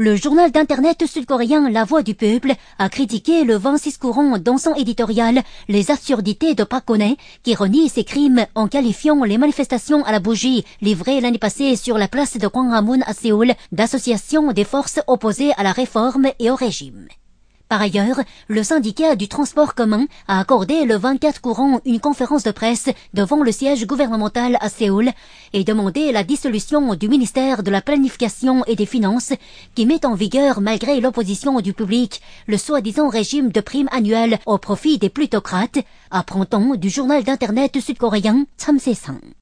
Le journal d'internet sud-coréen La Voix du Peuple a critiqué le 26 courant dans son éditorial les absurdités de Park Geun-hye qui renie ses crimes en qualifiant les manifestations à la bougie livrées l'année passée sur la place de Gwanghwamun à Séoul d'association des forces opposées à la réforme et au régime. Par ailleurs, le syndicat du transport commun a accordé le 24 courant une conférence de presse devant le siège gouvernemental à Séoul et demandé la dissolution du ministère de la Planification et des Finances qui met en vigueur, malgré l'opposition du public, le soi-disant régime de primes annuelles au profit des plutocrates, apprend-on du journal d'internet sud-coréen Chamsaesang.